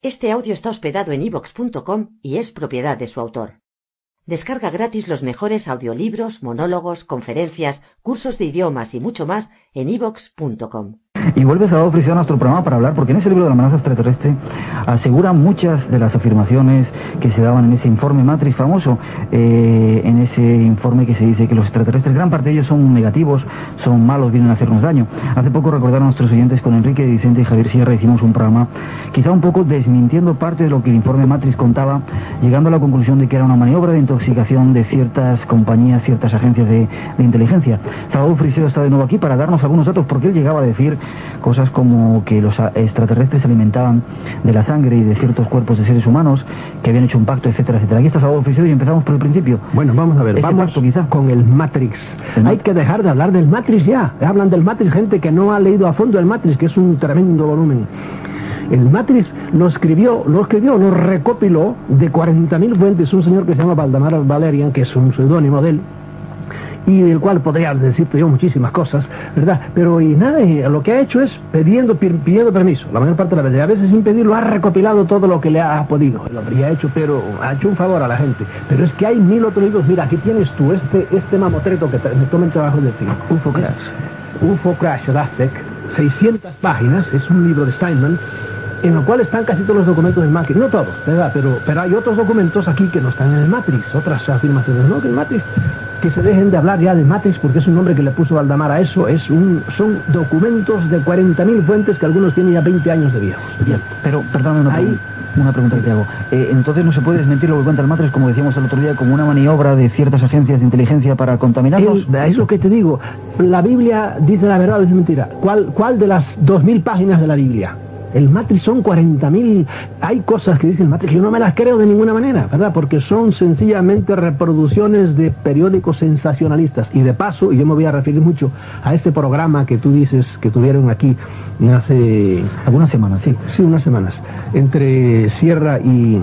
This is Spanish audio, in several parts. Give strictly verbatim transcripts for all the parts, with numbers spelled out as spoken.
Este audio está hospedado en iVoox punto com y es propiedad de su autor. Descarga gratis los mejores audiolibros, monólogos, conferencias, cursos de idiomas y mucho más en iVoox punto com. Y vuelve Salvador Freixedo a nuestro programa para hablar, porque en ese libro de la amenaza extraterrestre asegura muchas de las afirmaciones que se daban en ese informe Matrix famoso, eh, en ese informe que se dice que los extraterrestres, gran parte de ellos son negativos, son malos, vienen a hacernos daño. Hace poco recordaron a nuestros oyentes con Enrique Vicente y Javier Sierra, hicimos un programa quizá un poco desmintiendo parte de lo que el informe Matrix contaba, llegando a la conclusión de que era una maniobra de intoxicación de ciertas compañías, ciertas agencias de, de inteligencia. Salvador Freixedo está de nuevo aquí para darnos algunos datos, porque él llegaba a decir cosas como que los extraterrestres se alimentaban de la sangre y de ciertos cuerpos de seres humanos, que habían hecho un pacto, etcétera, etcétera. Aquí está Salvador Freixedo y empezamos por el principio. Bueno, vamos a ver, Ese vamos pacto, quizá. con el Matrix. El Hay que dejar de hablar del Matrix ya. Hablan del Matrix gente que no ha leído a fondo el Matrix, que es un tremendo volumen. El Matrix lo escribió, lo escribió, lo recopiló de cuarenta mil fuentes un señor que se llama Valdemar Valerian, que es un seudónimo de él, y del cual podría decirte yo muchísimas cosas, ¿verdad? Pero y nada, y lo que ha hecho es pidiendo, pidiendo permiso, la mayor parte de la vez, y a veces sin pedirlo ha recopilado todo lo que le ha podido, lo habría hecho, pero ha hecho un favor a la gente. Pero es que hay mil otros libros. Mira, aquí tienes tú este este mamotreto que me toma el trabajo de decir, U F O Crash, U F O Crash de Aztec, seiscientas páginas, es un libro de Steinman, en lo cual están casi todos los documentos del Matrix, no todos, ¿verdad? Pero, pero hay otros documentos aquí que no están en el Matrix, otras afirmaciones, ¿no? Que el Matrix, que se dejen de hablar ya de Matrix, porque es un nombre que le puso Valdemar a eso, es un, son documentos de cuarenta mil fuentes que algunos tienen ya veinte años de viejos. Bien, pero, perdóname una, Ahí, una pregunta que te hago. Eh, entonces no se puede desmentir lo que cuenta el Matrix, como decíamos el otro día, como una maniobra de ciertas agencias de inteligencia para contaminarnos. El, es lo que te digo, la Biblia dice la verdad o dice mentira. ¿Cuál, cuál de las dos mil páginas de la Biblia? El Matrix son cuarenta mil. Hay cosas que dice el Matrix que yo no me las creo de ninguna manera, ¿verdad? Porque son sencillamente reproducciones de periódicos sensacionalistas. Y de paso, y yo me voy a referir mucho a ese programa que tú dices que tuvieron aquí hace algunas semanas, sí. Sí, unas semanas, entre Sierra y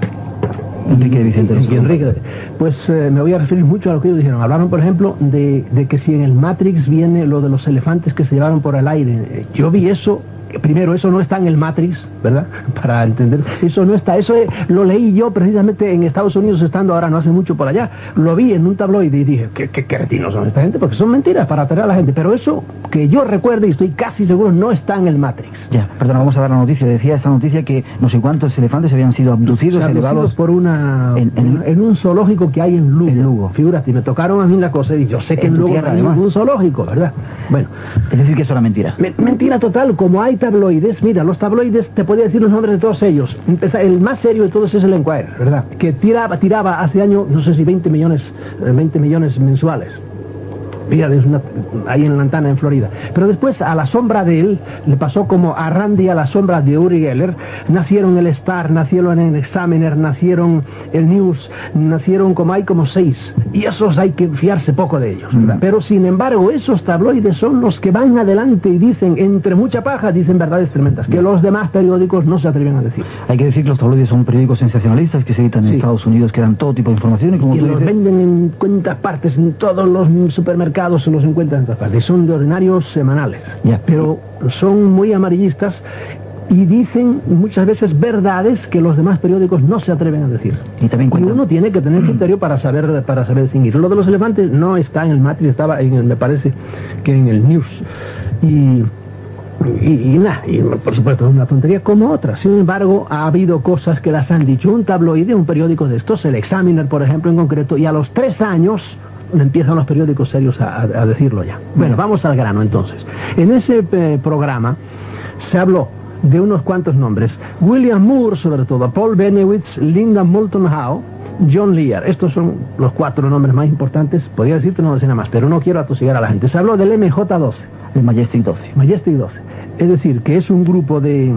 Enrique Vicente. Y Enrique, pues eh, me voy a referir mucho a lo que ellos dijeron. Hablaron, por ejemplo, de, de que si en el Matrix viene lo de los elefantes que se llevaron por el aire. Yo vi eso. Primero, eso no está en el Matrix, ¿verdad? Para entender, eso no está, eso lo leí yo precisamente en Estados Unidos, estando ahora no hace mucho por allá, lo vi en un tabloide y dije, ¿qué, qué cretinos son esta gente? Porque son mentiras para atraer a la gente, pero eso que yo recuerde y estoy casi seguro no está en el Matrix. Ya, perdón, vamos a dar la noticia. Decía esa noticia que no sé cuántos elefantes habían sido abducidos, elevados por una en, en, en un zoológico que hay en Lugo. En Lugo. Figúrate, me tocaron a mí la cosa y yo sé que en, en Lugo hay un zoológico, ¿verdad? Bueno, es decir que eso era mentira. Me, mentira total, como hay tabloides, mira, los tabloides, te podía decir los nombres de todos ellos. El más serio de todos es el Enquirer, ¿verdad? Que tiraba, tiraba hace años, no sé si veinte millones, veinte millones mensuales. Mira, es una, ahí en Lantana, en Florida. Pero después, a la sombra de él, le pasó como a Randy a la sombra de Uri Geller. Nacieron el Star, nacieron el Examiner, nacieron el News, nacieron como hay como seis. Y esos hay que fiarse poco de ellos, ¿verdad? Mm. Pero sin embargo, esos tabloides son los que van adelante y dicen, entre mucha paja, dicen verdades tremendas, que los demás periódicos no se atreven a decir. Hay que decir que los tabloides son periódicos sensacionalistas que se editan sí. en Estados Unidos, que dan todo tipo de información. Y, como y tú los dices, venden en cuentas partes, en todos los supermercados se los encuentran en todas partes. Son de ordinarios semanales, ya. Pero son muy amarillistas y dicen muchas veces verdades que los demás periódicos no se atreven a decir. Y también y uno tiene que tener criterio para saber para saber distinguir. Lo de los elefantes no está en el Matrix, estaba en el, me parece que en el News. Y Y, y nada, y por supuesto es una tontería como otra. Sin embargo, ha habido cosas que las han dicho un tabloide, un periódico de estos, el Examiner, por ejemplo, en concreto, y a los tres años empiezan los periódicos serios a, a, a decirlo ya. Bueno, vamos al grano entonces. En ese eh, programa se habló de unos cuantos nombres. William Moore, sobre todo, Paul Benowitz, Linda Moulton Howe, John Lear. Estos son los cuatro nombres más importantes. Podría decirte no decir nada más, pero no quiero atosigar a la gente. Se habló del M J doce. El Majestic doce. Majestic doce. Es decir, que es un grupo de,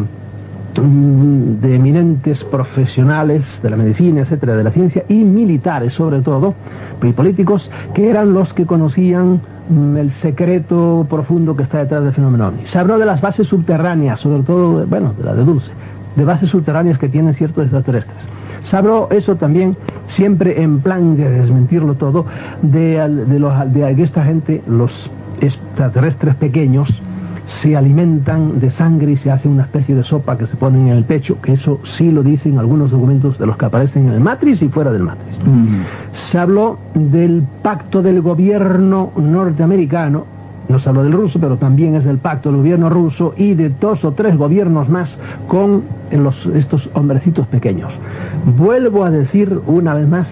de eminentes profesionales de la medicina, etcétera, de la ciencia, y militares sobre todo, y políticos, que eran los que conocían mm, el secreto profundo que está detrás del fenómeno ovni. Se habló de las bases subterráneas, sobre todo, bueno, de la de Dulce, de bases subterráneas que tienen ciertos extraterrestres. Se habló eso también, siempre en plan de desmentirlo todo, de, de, los, de esta gente, los extraterrestres pequeños, se alimentan de sangre y se hace una especie de sopa que se ponen en el pecho, que eso sí lo dicen algunos documentos de los que aparecen en el Matrix y fuera del Matrix. Mm. Se habló del pacto del gobierno norteamericano, no se habló del ruso, pero también es el pacto del gobierno ruso y de dos o tres gobiernos más con los, estos hombrecitos pequeños. Vuelvo a decir una vez más,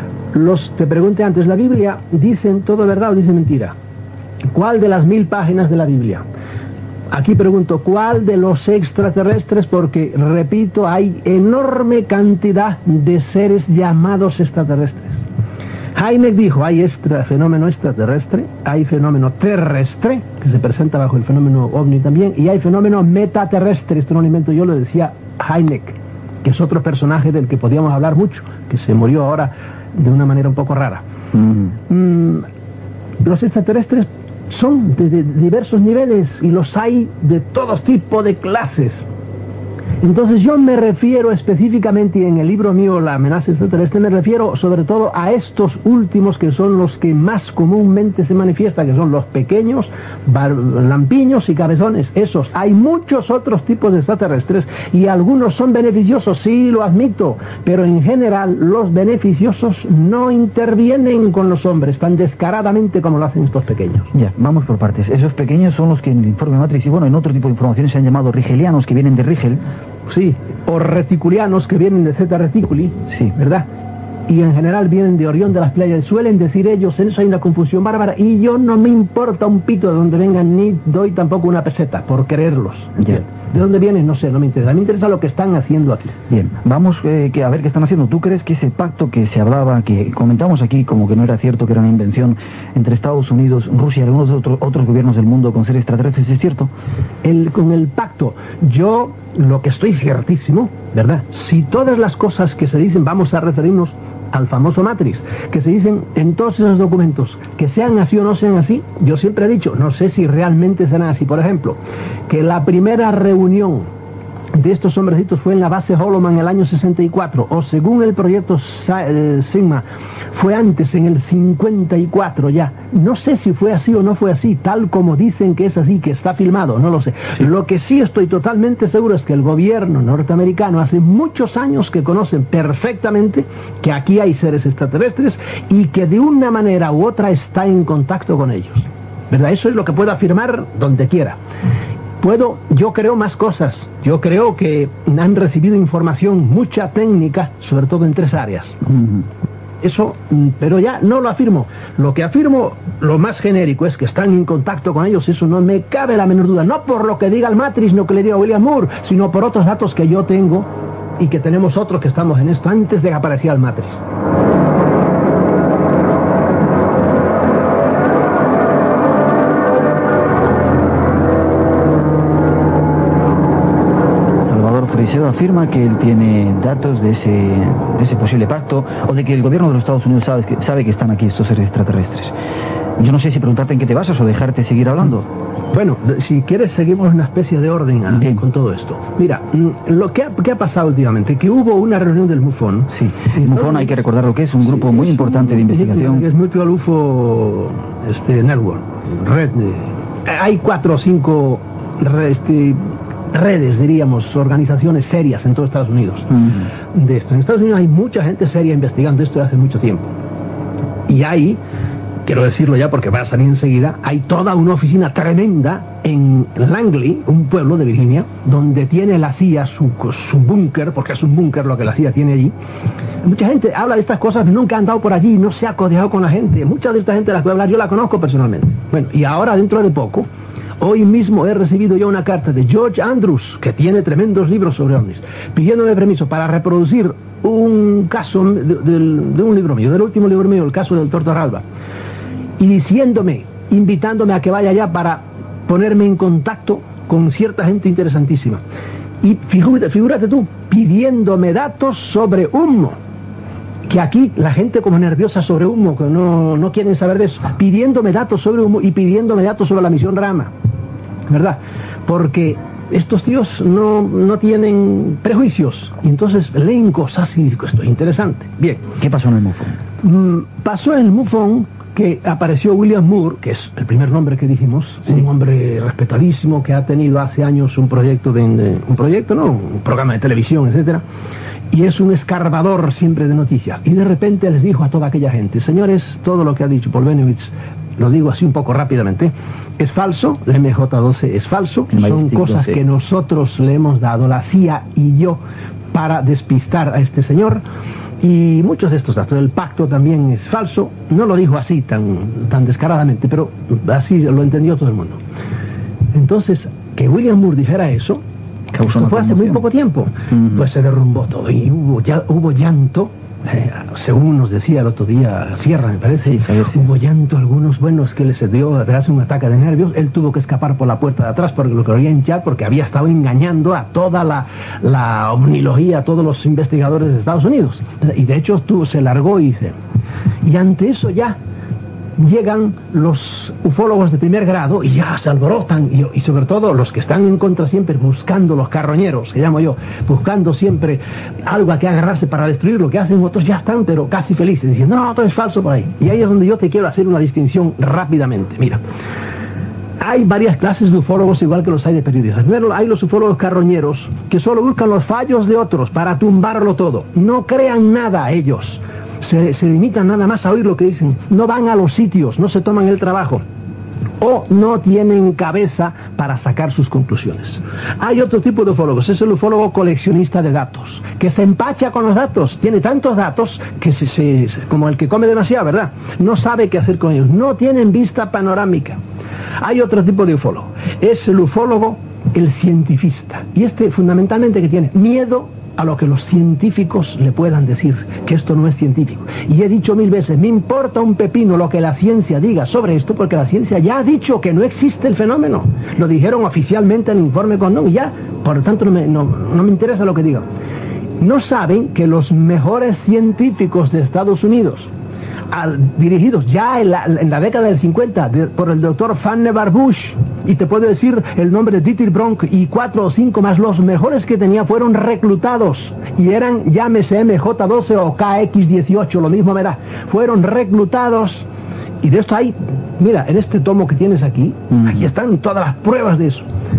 los te pregunté antes, ¿la Biblia dicen todo verdad o dice mentira? ¿Cuál de las mil páginas de la Biblia? Aquí pregunto, ¿cuál de los extraterrestres? Porque, repito, hay enorme cantidad de seres llamados extraterrestres. Heineck dijo, hay extra, fenómeno extraterrestre, hay fenómeno terrestre, que se presenta bajo el fenómeno ovni también, y hay fenómeno metaterrestre, esto no lo invento yo, lo decía Heineck, que es otro personaje del que podíamos hablar mucho, que se murió ahora de una manera un poco rara. Mm. Mm, los extraterrestres son de, de diversos niveles y los hay de todo tipo de clases. Entonces yo me refiero específicamente, y en el libro mío La amenaza extraterrestre, me refiero sobre todo a estos últimos que son los que más comúnmente se manifiestan, que son los pequeños, lampiños y cabezones. Esos. Hay muchos otros tipos de extraterrestres y algunos son beneficiosos, sí lo admito, pero en general los beneficiosos no intervienen con los hombres tan descaradamente como lo hacen estos pequeños. Ya, vamos por partes. Esos pequeños son los que en el informe Matrix y bueno, en otro tipo de informaciones se han llamado rigelianos, que vienen de Rigel. Sí, o reticulianos, que vienen de Zeta Reticuli, sí, ¿verdad? Y en general vienen de Orión de las Pléyades. Suelen decir ellos, en eso hay una confusión bárbara, y yo no me importa un pito de dónde vengan, ni doy tampoco una peseta por creerlos. Yeah. ¿De dónde vienen? No sé, no me interesa. Me interesa lo que están haciendo aquí. Bien, vamos eh, que a ver qué están haciendo. ¿Tú crees que ese pacto que se hablaba, que comentamos aquí como que no era cierto, que era una invención entre Estados Unidos, Rusia y algunos otros, otros gobiernos del mundo con seres extraterrestres, es cierto? El, con el pacto, yo lo que estoy ciertísimo, ¿verdad? Si todas las cosas que se dicen, vamos a referirnos al famoso Matrix, que se dicen en todos esos documentos, que sean así o no sean así, yo siempre he dicho, no sé si realmente serán así. Por ejemplo, que la primera reunión de estos hombrecitos fue en la base Holloman en el año sesenta y cuatro, o según el proyecto Sigma, fue antes, en el cincuenta y cuatro ya. No sé si fue así o no fue así, tal como dicen que es así, que está filmado, no lo sé. Sí. Lo que sí estoy totalmente seguro es que el gobierno norteamericano hace muchos años que conocen perfectamente que aquí hay seres extraterrestres y que de una manera u otra está en contacto con ellos, ¿verdad? Eso es lo que puedo afirmar donde quiera. Puedo, yo creo más cosas. Yo creo que han recibido información, mucha técnica, sobre todo en tres áreas. Uh-huh. Eso, pero ya no lo afirmo. Lo que afirmo, lo más genérico, es que están en contacto con ellos. Eso no me cabe la menor duda. No por lo que diga el Matrix, no que le diga William Moore, sino por otros datos que yo tengo y que tenemos otros que estamos en esto antes de que apareciera el Matrix. Afirma que él tiene datos de ese, de ese posible pacto, o de que el gobierno de los Estados Unidos sabe que, sabe que están aquí estos seres extraterrestres. Yo no sé si preguntarte en qué te basas o dejarte seguir hablando. Bueno, si quieres seguimos una especie de orden a, con todo esto. Mira, lo que ha, ¿qué ha pasado últimamente? Que hubo una reunión del MUFON. Sí, el MUFON hay que recordar lo que es, un grupo sí, muy importante un, de investigación. Es Mutual U F O este, Network, red. De, hay cuatro o cinco este, redes, diríamos, organizaciones serias en todo Estados Unidos. Uh-huh. De esto. En Estados Unidos hay mucha gente seria investigando esto desde hace mucho tiempo. Y hay, quiero decirlo ya porque va a salir enseguida, hay toda una oficina tremenda en Langley, un pueblo de Virginia, donde tiene la C I A su, su búnker, porque es un búnker lo que la C I A tiene allí. Mucha gente habla de estas cosas, nunca ha andado por allí, no se ha codeado con la gente. Mucha de esta gente de la que voy a hablar yo la conozco personalmente. Bueno, y ahora dentro de poco, hoy mismo he recibido yo una carta de George Andrews, que tiene tremendos libros sobre ovnis, pidiéndome permiso para reproducir un caso de, de, de un libro mío, del último libro mío, el caso del doctor Torralba, y diciéndome, invitándome a que vaya allá para ponerme en contacto con cierta gente interesantísima. Y figúrate, figúrate tú, pidiéndome datos sobre humo, que aquí la gente como nerviosa sobre humo, que no, no quieren saber de eso, pidiéndome datos sobre humo y pidiéndome datos sobre la misión Rama, ¿verdad? Porque estos tíos no, no tienen prejuicios, y entonces leen cosas y digo, esto es interesante. Bien. ¿Qué pasó en el MUFON? Mm, pasó en el MUFON que apareció William Moore, que es el primer nombre que dijimos, sí. Un hombre respetadísimo que ha tenido hace años un proyecto de, de un proyecto, no, un programa de televisión, etcétera, y es un escarbador siempre de noticias. Y de repente les dijo a toda aquella gente: señores, todo lo que ha dicho Paul Bennewitz, lo digo así un poco rápidamente, es falso, la M J doce es falso, son cosas que nosotros le hemos dado, la C I A y yo, para despistar a este señor. Y muchos de estos datos, el pacto también es falso. No lo dijo así tan, tan descaradamente, pero así lo entendió todo el mundo. Entonces, que William Moore dijera eso, esto fue hace muy poco tiempo, uh-huh. Pues se derrumbó todo y hubo, ya, hubo llanto. Eh, según nos decía el otro día Sierra, me parece, sí, sí. Hubo llanto algunos buenos que les dio hace un ataque de nervios. Él tuvo que escapar por la puerta de atrás porque lo quería hinchar, porque había estado engañando a toda la, la omnilogía, a todos los investigadores de Estados Unidos. Y de hecho tú, se largó y se... Y ante eso ya llegan los ufólogos de primer grado y ya se alborotan, y, y sobre todo los que están en contra siempre buscando, los carroñeros, que llamo yo, buscando siempre algo a que agarrarse para destruir lo que hacen otros, ya están pero casi felices, diciendo no, todo es falso por ahí. Y ahí es donde yo te quiero hacer una distinción rápidamente. Mira, hay varias clases de ufólogos igual que los hay de periodistas. Primero hay los ufólogos carroñeros que solo buscan los fallos de otros para tumbarlo todo. No crean nada ellos. Se, se limitan nada más a oír lo que dicen, no van a los sitios, no se toman el trabajo, o no tienen cabeza para sacar sus conclusiones. Hay otro tipo de ufólogos, es el ufólogo coleccionista de datos, que se empacha con los datos, tiene tantos datos que se, se, como el que come demasiado, ¿verdad? No sabe qué hacer con ellos, no tienen vista panorámica. Hay otro tipo de ufólogo, es el ufólogo, el cientifista, y este fundamentalmente que tiene miedo a lo que los científicos le puedan decir, que esto no es científico. Y he dicho mil veces, me importa un pepino lo que la ciencia diga sobre esto, porque la ciencia ya ha dicho que no existe el fenómeno. Lo dijeron oficialmente en el informe Condon y ya, por lo tanto no me, no, no me interesa lo que digan. No saben que los mejores científicos de Estados Unidos, al, dirigidos ya en la, en la década del cincuenta de, por el doctor Vannevar Bush, y te puedo decir el nombre de Dieter Bronk y cuatro o cinco más, los mejores que tenía fueron reclutados y eran, llámese M J doce o K X dieciocho, lo mismo me da, fueron reclutados. Y de esto hay, mira, en este tomo que tienes aquí, mm. aquí están todas las pruebas de eso.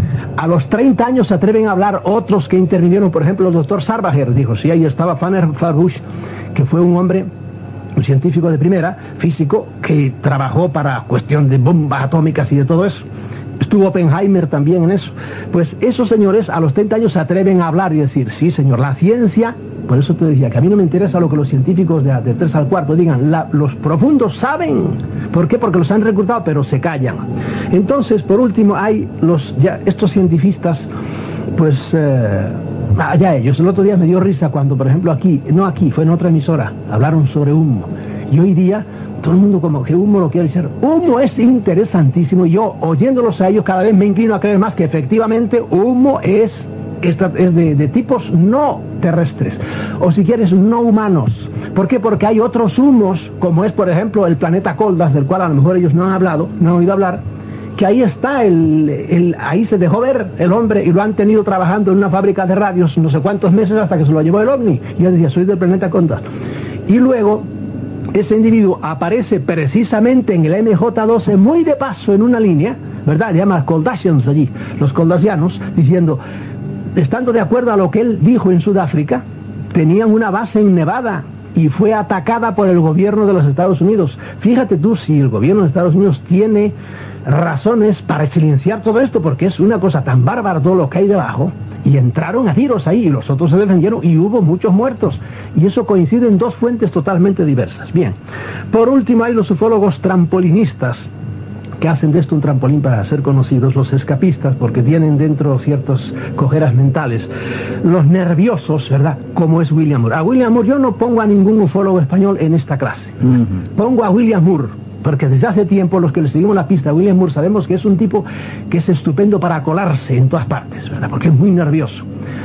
A los treinta años se atreven a hablar otros que intervinieron, por ejemplo el doctor Sarbacher dijo, sí, ahí estaba Vannevar Bush, que fue un hombre, un científico de primera, físico, que trabajó para cuestión de bombas atómicas y de todo eso. Estuvo Oppenheimer también en eso. Pues esos señores a los treinta años se atreven a hablar y decir, sí señor, la ciencia, por eso te decía que a mí no me interesa lo que los científicos de, de tres al cuarto digan, la, los profundos saben. ¿Por qué? Porque los han reclutado, pero se callan. Entonces, por último, hay los ya estos cientifistas, pues... Eh, allá ellos. El otro día me dio risa cuando, por ejemplo, aquí, no aquí, fue en otra emisora, hablaron sobre humo. Y hoy día, todo el mundo como que humo lo quiere decir. Humo es interesantísimo. Y yo, oyéndolos a ellos, cada vez me inclino a creer más que efectivamente humo es, esta, es de, de tipos no terrestres. O si quieres, no humanos. ¿Por qué? Porque hay otros humos, como es, por ejemplo, el planeta Koldas, del cual a lo mejor ellos no han hablado, no han oído hablar, que ahí está, el, el, ahí se dejó ver el hombre y lo han tenido trabajando en una fábrica de radios no sé cuántos meses hasta que se lo llevó el ovni. Y él decía, soy del planeta Koldas. Y luego, ese individuo aparece precisamente en el M J doce, muy de paso en una línea, ¿verdad? Le llama Koldasians allí, los koldasianos, diciendo, estando de acuerdo a lo que él dijo en Sudáfrica, tenían una base en Nevada y fue atacada por el gobierno de los Estados Unidos. Fíjate tú si el gobierno de Estados Unidos tiene razones para silenciar todo esto, porque es una cosa tan bárbara todo lo que hay debajo, y entraron a tiros ahí y los otros se defendieron y hubo muchos muertos, y eso coincide en dos fuentes totalmente diversas. Bien, por último hay los ufólogos trampolinistas, que hacen de esto un trampolín para ser conocidos, los escapistas, porque tienen dentro ciertas cojeras mentales, los nerviosos, ¿verdad?, como es William Moore. A William Moore yo no pongo a ningún ufólogo español en esta clase, uh-huh. Pongo a William Moore, porque desde hace tiempo los que le seguimos la pista a William Moore sabemos que es un tipo que es estupendo para colarse en todas partes, ¿verdad?, porque es muy nervioso.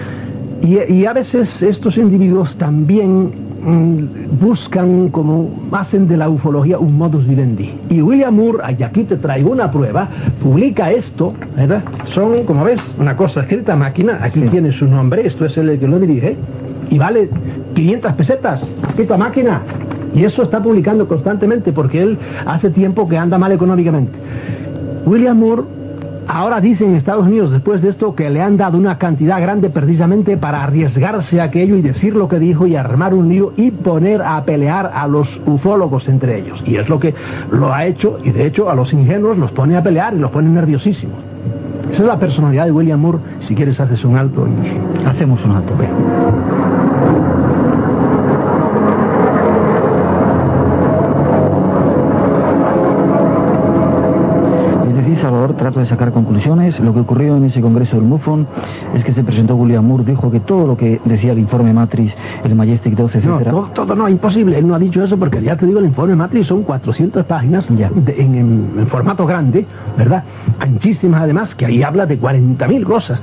Y, y a veces estos individuos también mmm, buscan, como hacen de la ufología un modus vivendi. Y William Moore, y aquí te traigo una prueba, publica esto, ¿verdad? Son, como ves, una cosa escrita a máquina, aquí tiene su nombre, esto es el que lo dirige, y vale quinientas pesetas, escrito a máquina. Y eso está publicando constantemente porque él hace tiempo que anda mal económicamente. William Moore ahora dice en Estados Unidos, después de esto, que le han dado una cantidad grande precisamente para arriesgarse a aquello y decir lo que dijo y armar un lío y poner a pelear a los ufólogos entre ellos. Y es lo que lo ha hecho, y de hecho a los ingenuos los pone a pelear y los pone nerviosísimos. Esa es la personalidad de William Moore. Si quieres haces un alto. Y... hacemos un alto. Ve. Salvador, trato de sacar conclusiones. Lo que ocurrió en ese congreso del MUFON es que se presentó William Moore, dijo que todo lo que decía el informe Matrix, el Majestic doce, etcétera... No, todo, todo no, imposible. Él no ha dicho eso porque ya te digo, el informe Matrix son cuatrocientas páginas ya. De, en, en, en formato grande, ¿verdad? Anchísimas además, que ahí habla de cuarenta mil cosas.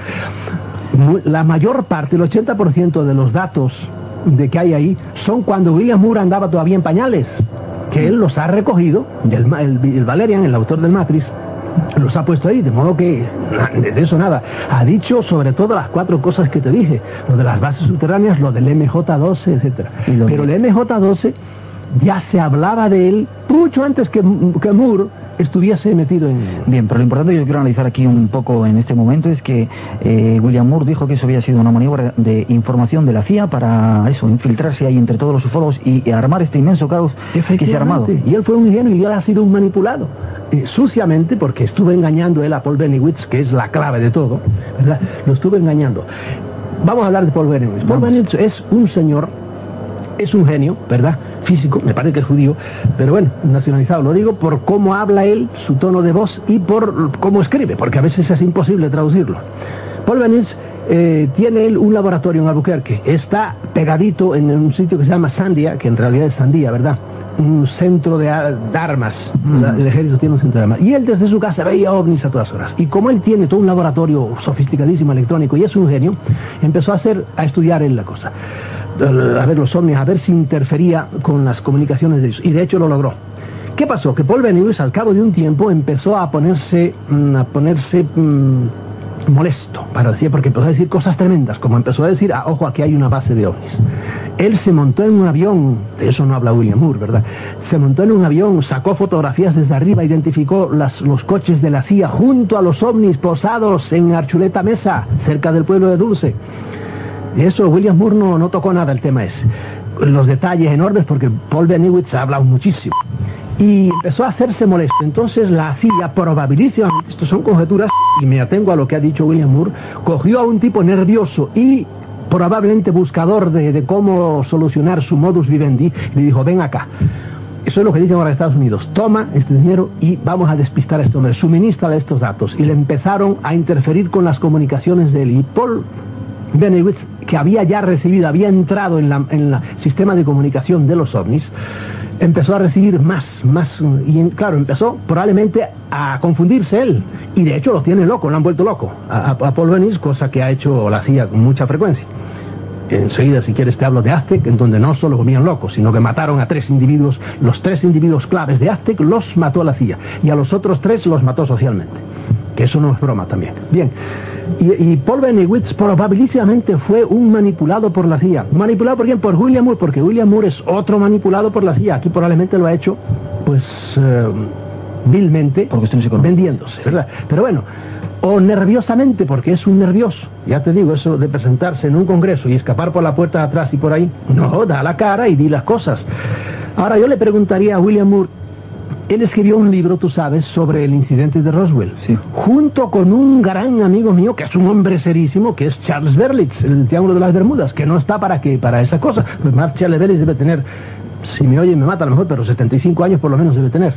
La mayor parte, el ochenta por ciento de los datos de que hay ahí son cuando William Moore andaba todavía en pañales, que él los ha recogido, el, el, el Valerian, el autor del Matrix, los ha puesto ahí, de modo que de eso nada. Ha dicho sobre todo las cuatro cosas que te dije, lo de las bases subterráneas, lo del M J doce, etcétera. Pero el M J doce ya se hablaba de él mucho antes que, que Moore estuviese metido en... Bien, pero lo importante que yo quiero analizar aquí un poco en este momento es que eh, William Moore dijo que eso había sido una maniobra de información de la C I A para eso, infiltrarse ahí entre todos los ufólogos y, y armar este inmenso caos que se ha armado. Y él fue un ingenuo y él ha sido un manipulado. Eh, suciamente, porque estuve engañando él a Paul Bennewitz, que es la clave de todo, ¿verdad? Lo estuve engañando. Vamos a hablar de Paul Bennewitz. Paul Bennewitz es un señor, es un genio, ¿verdad? Físico, me parece que es judío, pero bueno, nacionalizado. Lo digo por cómo habla él, su tono de voz y por cómo escribe, porque a veces es imposible traducirlo. Paul Bennewitz eh, tiene él un laboratorio en Albuquerque, está pegadito en un sitio que se llama Sandia, que en realidad es Sandía, ¿verdad? Un centro de, de armas, mm. El ejército tiene un centro de armas, y él desde su casa veía ovnis a todas horas, y como él tiene todo un laboratorio sofisticadísimo electrónico y es un genio, empezó a hacer, a estudiar él la cosa, a ver los ovnis, a ver si interfería con las comunicaciones de ellos, y de hecho lo logró. ¿Qué pasó? Que Paul Bennewitz al cabo de un tiempo empezó a ponerse, a ponerse mmm, molesto, para decir, porque empezó a decir cosas tremendas, como empezó a decir, ah, ojo, aquí hay una base de ovnis. Él se montó en un avión, de eso no habla William Moore, ¿verdad? Se montó en un avión, sacó fotografías desde arriba, identificó las, los coches de la C I A junto a los ovnis posados en Archuleta Mesa, cerca del pueblo de Dulce. Eso William Moore no, no tocó nada el tema ese. Los detalles enormes, porque Paul Bennewitz ha hablado muchísimo. Y empezó a hacerse molesto. Entonces la C I A probabilísimamente, esto son conjeturas, y me atengo a lo que ha dicho William Moore, cogió a un tipo nervioso y probablemente buscador de, de cómo solucionar su modus vivendi, y le dijo, ven acá. Eso es lo que dicen ahora Estados Unidos. Toma este dinero y vamos a despistar a este hombre. Suministra estos datos. Y le empezaron a interferir con las comunicaciones de él. Y Paul Bennewitz, que había ya recibido, había entrado en la, en la sistema de comunicación de los ovnis, empezó a recibir más, más, y claro, empezó probablemente a confundirse él, y de hecho lo tiene loco, lo han vuelto loco a, a Paul Bennewitz, cosa que ha hecho la C I A con mucha frecuencia. Enseguida, si quieres, te hablo de Aztec, en donde no solo comían locos, sino que mataron a tres individuos, los tres individuos claves de Aztec los mató la C I A, y a los otros tres los mató socialmente, que eso no es broma también. Bien, y, y Paul Bennewitz probabilísimamente fue un manipulado por la C I A. ¿Manipulado por quién? Por William Moore, porque William Moore es otro manipulado por la C I A. Aquí probablemente lo ha hecho, pues, eh, vilmente, vendiéndose, ¿verdad? Pero bueno, o nerviosamente, porque es un nervioso. Ya te digo, eso de presentarse en un congreso y escapar por la puerta de atrás y por ahí, no, da la cara y di las cosas. Ahora yo le preguntaría a William Moore, él escribió un libro, tú sabes, sobre el incidente de Roswell, sí, junto con un gran amigo mío, que es un hombre serísimo, que es Charles Berlitz, el Triángulo de las Bermudas, que no está para qué, para esa cosa. Pues más Charles Berlitz debe tener, si me oye me mata a lo mejor, pero setenta y cinco años por lo menos debe tener.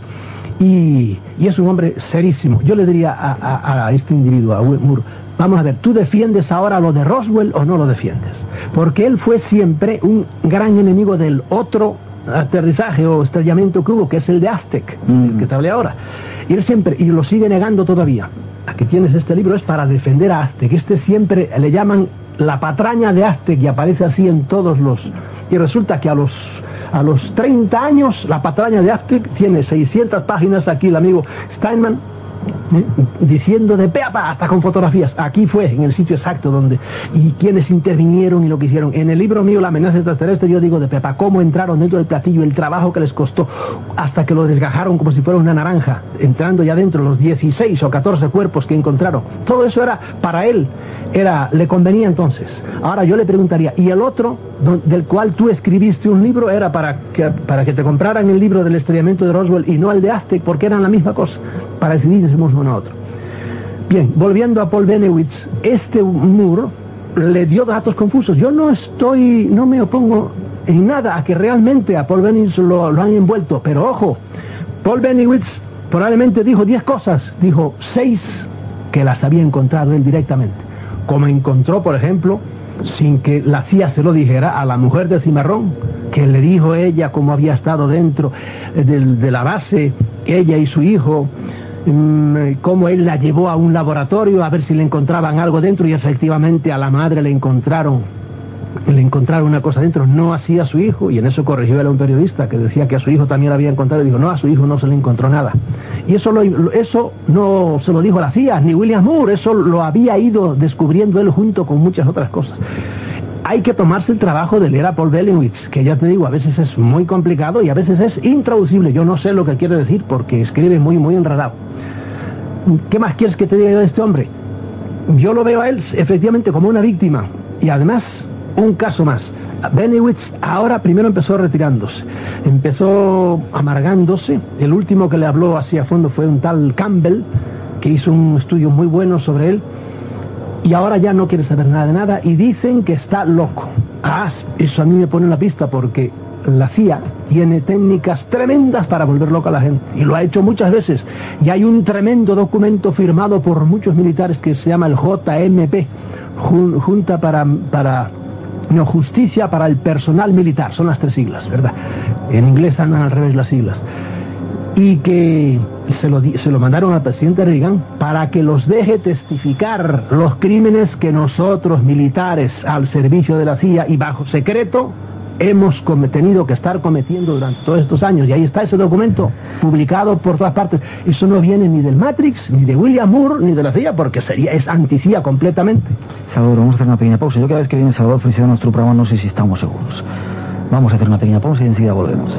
Y, y es un hombre serísimo. Yo le diría a, a, a este individuo, a Moore, vamos a ver, ¿tú defiendes ahora lo de Roswell o no lo defiendes? Porque él fue siempre un gran enemigo del otro aterrizaje o estrellamiento que hubo, que es el de Aztec, mm. el que te hablé ahora. Y él siempre, y lo sigue negando todavía. Aquí tienes este libro, es para defender a Aztec. Este siempre le llaman la patraña de Aztec y aparece así en todos los... Y resulta que a los... A los treinta años, la patraña de Aztec tiene seiscientas páginas, aquí el amigo Steinman, ¿eh? Diciendo de pe a pa, hasta con fotografías. Aquí fue, en el sitio exacto donde, y quienes intervinieron y lo que hicieron. En el libro mío, La amenaza extraterrestre, yo digo de pe a pa, cómo entraron dentro del platillo, el trabajo que les costó, hasta que lo desgajaron como si fuera una naranja, entrando ya dentro los dieciséis o catorce cuerpos que encontraron. Todo eso era para él. Era, le convenía entonces. Ahora yo le preguntaría, ¿y el otro, do, del cual tú escribiste un libro, era para que, para que te compraran el libro del estrellamiento de Roswell y no el de Aztec, porque eran la misma cosa, para decidir si uno a otro? Bien, volviendo a Paul Bennewitz, este Moore le dio datos confusos. Yo no estoy, no me opongo en nada a que realmente a Paul Bennewitz lo, lo han envuelto, pero ojo, Paul Bennewitz probablemente dijo diez cosas, dijo seis que las había encontrado él directamente. Como encontró, por ejemplo, sin que la C I A se lo dijera, a la mujer de Cimarrón, que le dijo ella cómo había estado dentro de, de la base, ella y su hijo, mmm, cómo él la llevó a un laboratorio a ver si le encontraban algo dentro, y efectivamente a la madre le encontraron le encontraron una cosa dentro, no así a su hijo, y en eso corrigió él a un periodista que decía que a su hijo también lo había encontrado, y dijo, no, a su hijo no se le encontró nada. Y eso, lo, eso no se lo dijo la C I A, ni William Moore, eso lo había ido descubriendo él junto con muchas otras cosas. Hay que tomarse el trabajo de leer a Paul Bennewitz, que ya te digo, a veces es muy complicado y a veces es intraducible. Yo no sé lo que quiere decir porque escribe muy, muy enredado. ¿Qué más quieres que te diga yo de este hombre? Yo lo veo a él efectivamente como una víctima, y además un caso más. Bennewitz ahora primero empezó retirándose, empezó amargándose. El último que le habló así a fondo fue un tal Campbell, que hizo un estudio muy bueno sobre él, y ahora ya no quiere saber nada de nada, y dicen que está loco. Ah, eso a mí me pone en la pista, porque la C I A tiene técnicas tremendas para volver loca a la gente, y lo ha hecho muchas veces, y hay un tremendo documento firmado por muchos militares que se llama el J M P, Junta para... para No, Justicia para el Personal Militar, son las tres siglas, ¿verdad? En inglés andan al revés las siglas. Y que se lo, se lo mandaron al presidente Reagan para que los deje testificar los crímenes que nosotros, militares, al servicio de la C I A y bajo secreto, hemos tenido que estar cometiendo durante todos estos años. Y ahí está ese documento, publicado por todas partes. Eso no viene ni del Matrix, ni de William Moore, ni de la C I A, porque sería, es anti-C I A completamente. Salvador, vamos a hacer una pequeña pausa. Yo cada vez que viene Salvador Freixedo a nuestro programa no sé si estamos seguros. Vamos a hacer una pequeña pausa y enseguida volvemos.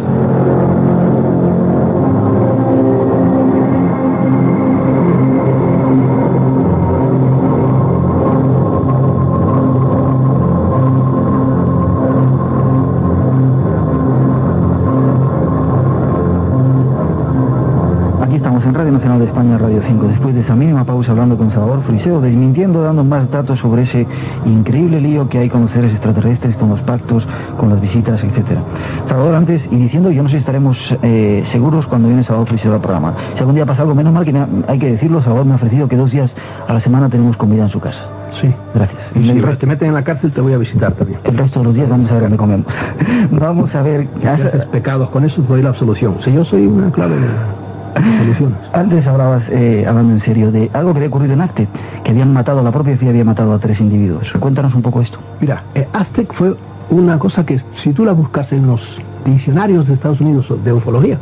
Nacional de España, Radio cinco, después de esa mínima pausa hablando con Salvador Freixedo, desmintiendo, dando más datos sobre ese increíble lío que hay con los seres extraterrestres, con los pactos, con las visitas, etcétera. Salvador, antes, y diciendo, yo no sé si estaremos eh, seguros cuando viene Salvador Freixedo al programa. Si algún día pasa algo, menos mal que me ha, hay que decirlo, Salvador me ha ofrecido que dos días a la semana tenemos comida en su casa. Sí. Gracias. Y si el te meten en la cárcel, te voy a visitar también. El resto de los días vamos a ver dónde comemos. Vamos a ver... Si haces pecados con eso, te doy la absolución. Si yo soy una clave de... soluciones. Antes hablabas, eh, hablando en serio, de algo que había ocurrido en Aztec, que habían matado, la propia C I A había matado a tres individuos. Cuéntanos un poco esto. Mira, eh, Aztec fue una cosa que, si tú la buscas en los diccionarios de Estados Unidos de ufología,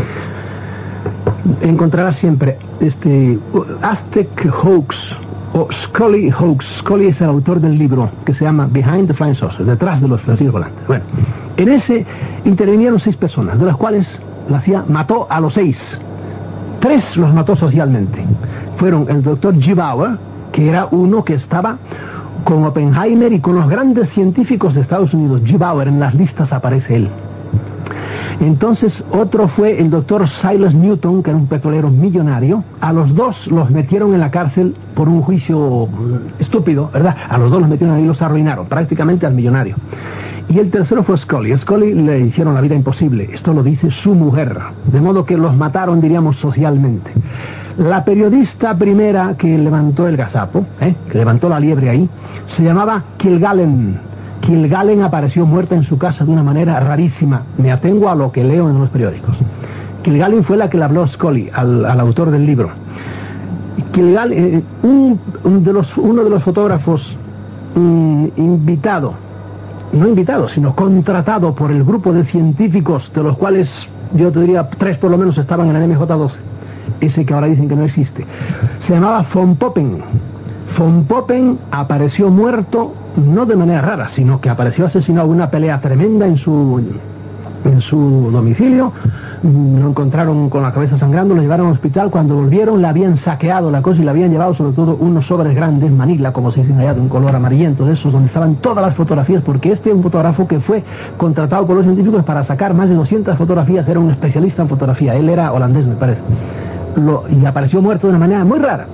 encontrarás siempre este Aztec Hoax o Scully Hoax. Scully es el autor del libro que se llama Behind the Flying Saucer, detrás de los platillos volantes. Bueno, en ese intervinieron seis personas, de las cuales la C I A mató a los seis. Tres los mató socialmente. Fueron el doctor G. Bauer, que era uno que estaba con Oppenheimer y con los grandes científicos de Estados Unidos. G. Bauer, en las listas aparece él. Entonces, otro fue el doctor Silas Newton, que era un petrolero millonario. A los dos los metieron en la cárcel por un juicio estúpido, ¿verdad? A los dos los metieron ahí y los arruinaron, prácticamente al millonario. Y el tercero fue Scully. A Scully le hicieron la vida imposible. Esto lo dice su mujer. De modo que los mataron, diríamos, socialmente. La periodista primera que levantó el gazapo, ¿eh? que levantó la liebre ahí, se llamaba Kilgallen. Kilgallen apareció muerta en su casa de una manera rarísima. Me atengo a lo que leo en los periódicos. Kilgallen fue la que le habló a Scully, al, al autor del libro. Kilgallen, eh, un, un de los, uno de los fotógrafos um, invitado, no invitado, sino contratado por el grupo de científicos, de los cuales yo te diría tres por lo menos estaban en el M J doce, ese que ahora dicen que no existe. Se llamaba von Poppen. Von Poppen apareció muerto, no de manera rara, sino que apareció asesinado en una pelea tremenda en su, en su domicilio. Lo encontraron con la cabeza sangrando, lo llevaron al hospital. Cuando volvieron le habían saqueado la cosa y le habían llevado sobre todo unos sobres grandes, manila, como se dicen allá, de un color amarillento, de esos, donde estaban todas las fotografías, porque este es un fotógrafo que fue contratado por los científicos para sacar más de doscientas fotografías, era un especialista en fotografía, él era holandés, me parece. Lo, y apareció muerto de una manera muy rara.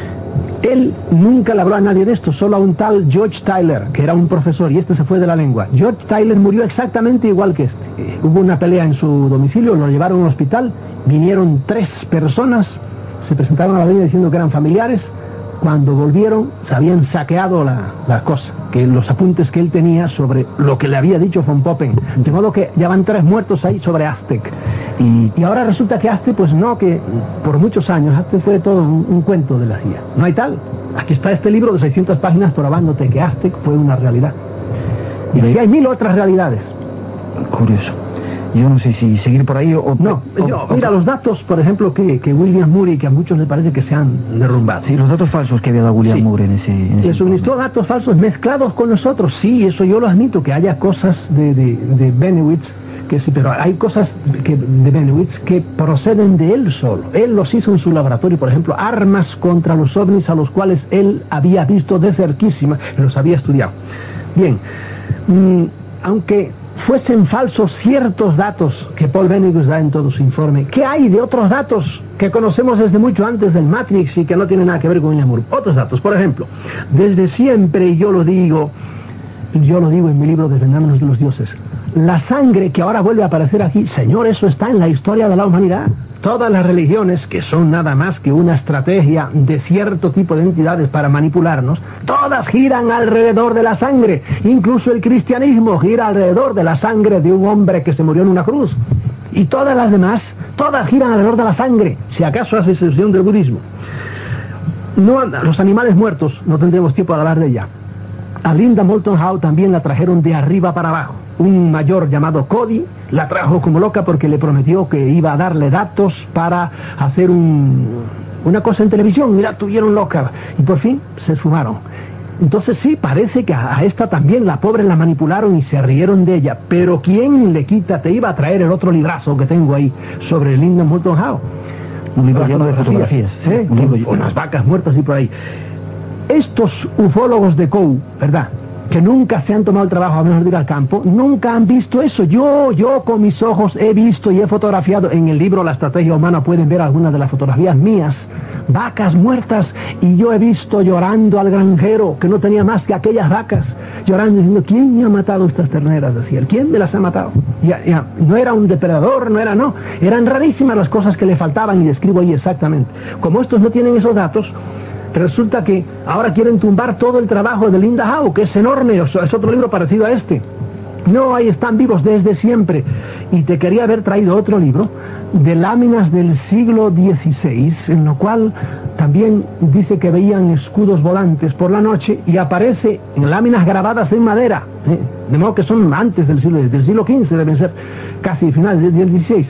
Él nunca le habló a nadie de esto, solo a un tal George Tyler, que era un profesor, y este se fue de la lengua. George Tyler murió exactamente igual que este. Eh, hubo una pelea en su domicilio, lo llevaron a un hospital, vinieron tres personas, se presentaron a la línea diciendo que eran familiares. Cuando volvieron, se habían saqueado la, la cosa, que los apuntes que él tenía sobre lo que le había dicho von Poppen. De modo que ya van tres muertos ahí sobre Aztec. Y, y ahora resulta que Aztec, pues no, que por muchos años Aztec fue todo un, un cuento de la C I A. No hay tal. Aquí está este libro de seiscientas páginas probándote que Aztec fue una realidad. Y así hay mil otras realidades. Curioso. Yo no sé si seguir por ahí o... No, o, yo, o, mira, los datos, por ejemplo, que, que William Murray, que a muchos les parece que se han derrumbado. Sí, los datos falsos que había dado William Sí. Murray en ese... En ese Le suministró datos falsos mezclados con nosotros. Sí, eso yo lo admito, que haya cosas de, de, de Benowitz, que sí, pero hay cosas que, de Benowitz que proceden de él solo. Él los hizo en su laboratorio, por ejemplo, armas contra los ovnis a los cuales él había visto de cerquísima, los había estudiado. Bien, mmm, aunque fuesen falsos ciertos datos que Paul Benowitz da en todo su informe, ¿qué hay de otros datos que conocemos desde mucho antes del Matrix y que no tienen nada que ver con William Murray? Otros datos, por ejemplo, desde siempre, y yo lo digo, yo lo digo en mi libro Defendámonos de los Dioses, la sangre que ahora vuelve a aparecer aquí, señor, eso está en la historia de la humanidad. Todas las religiones, que son nada más que una estrategia de cierto tipo de entidades para manipularnos, todas giran alrededor de la sangre. Incluso el cristianismo gira alrededor de la sangre de un hombre que se murió en una cruz. Y todas las demás, todas giran alrededor de la sangre, si acaso hace excepción del budismo. No, los animales muertos, no tendremos tiempo de hablar de ella. A Linda Moulton Howe también la trajeron de arriba para abajo. Un mayor llamado Cody la trajo como loca porque le prometió que iba a darle datos para hacer un, una cosa en televisión, y la tuvieron loca. Y por fin se esfumaron. Entonces sí, parece que a, a esta también la pobre la manipularon y se rieron de ella. Pero ¿quién le quita? Te iba a traer el otro librazo que tengo ahí sobre Linda Moulton Howe. Un libro lleno de fotografías. ¿Eh? Un libro lleno. Unas vacas muertas y por ahí. Estos ufólogos de Coe, ¿verdad?, que nunca se han tomado el trabajo, a menos de ir al campo, nunca han visto eso. Yo, yo con mis ojos he visto y he fotografiado. En el libro La Estrategia Humana pueden ver algunas de las fotografías mías. Vacas muertas, y yo he visto llorando al granjero, que no tenía más que aquellas vacas, llorando diciendo, ¿quién me ha matado estas terneras? Decía él, ¿quién me las ha matado? Ya, ya, no era un depredador, no era, no. Eran rarísimas las cosas que le faltaban, y describo ahí exactamente. Como estos no tienen esos datos, resulta que ahora quieren tumbar todo el trabajo de Linda Howe, que es enorme, es otro libro parecido a este. No, ahí están vivos desde siempre. Y te quería haber traído otro libro de láminas del siglo dieciséis, en lo cual también dice que veían escudos volantes por la noche, y aparece en láminas grabadas en madera, ¿eh? De modo que son antes del siglo, del siglo quince, deben ser casi finales del dieciséis.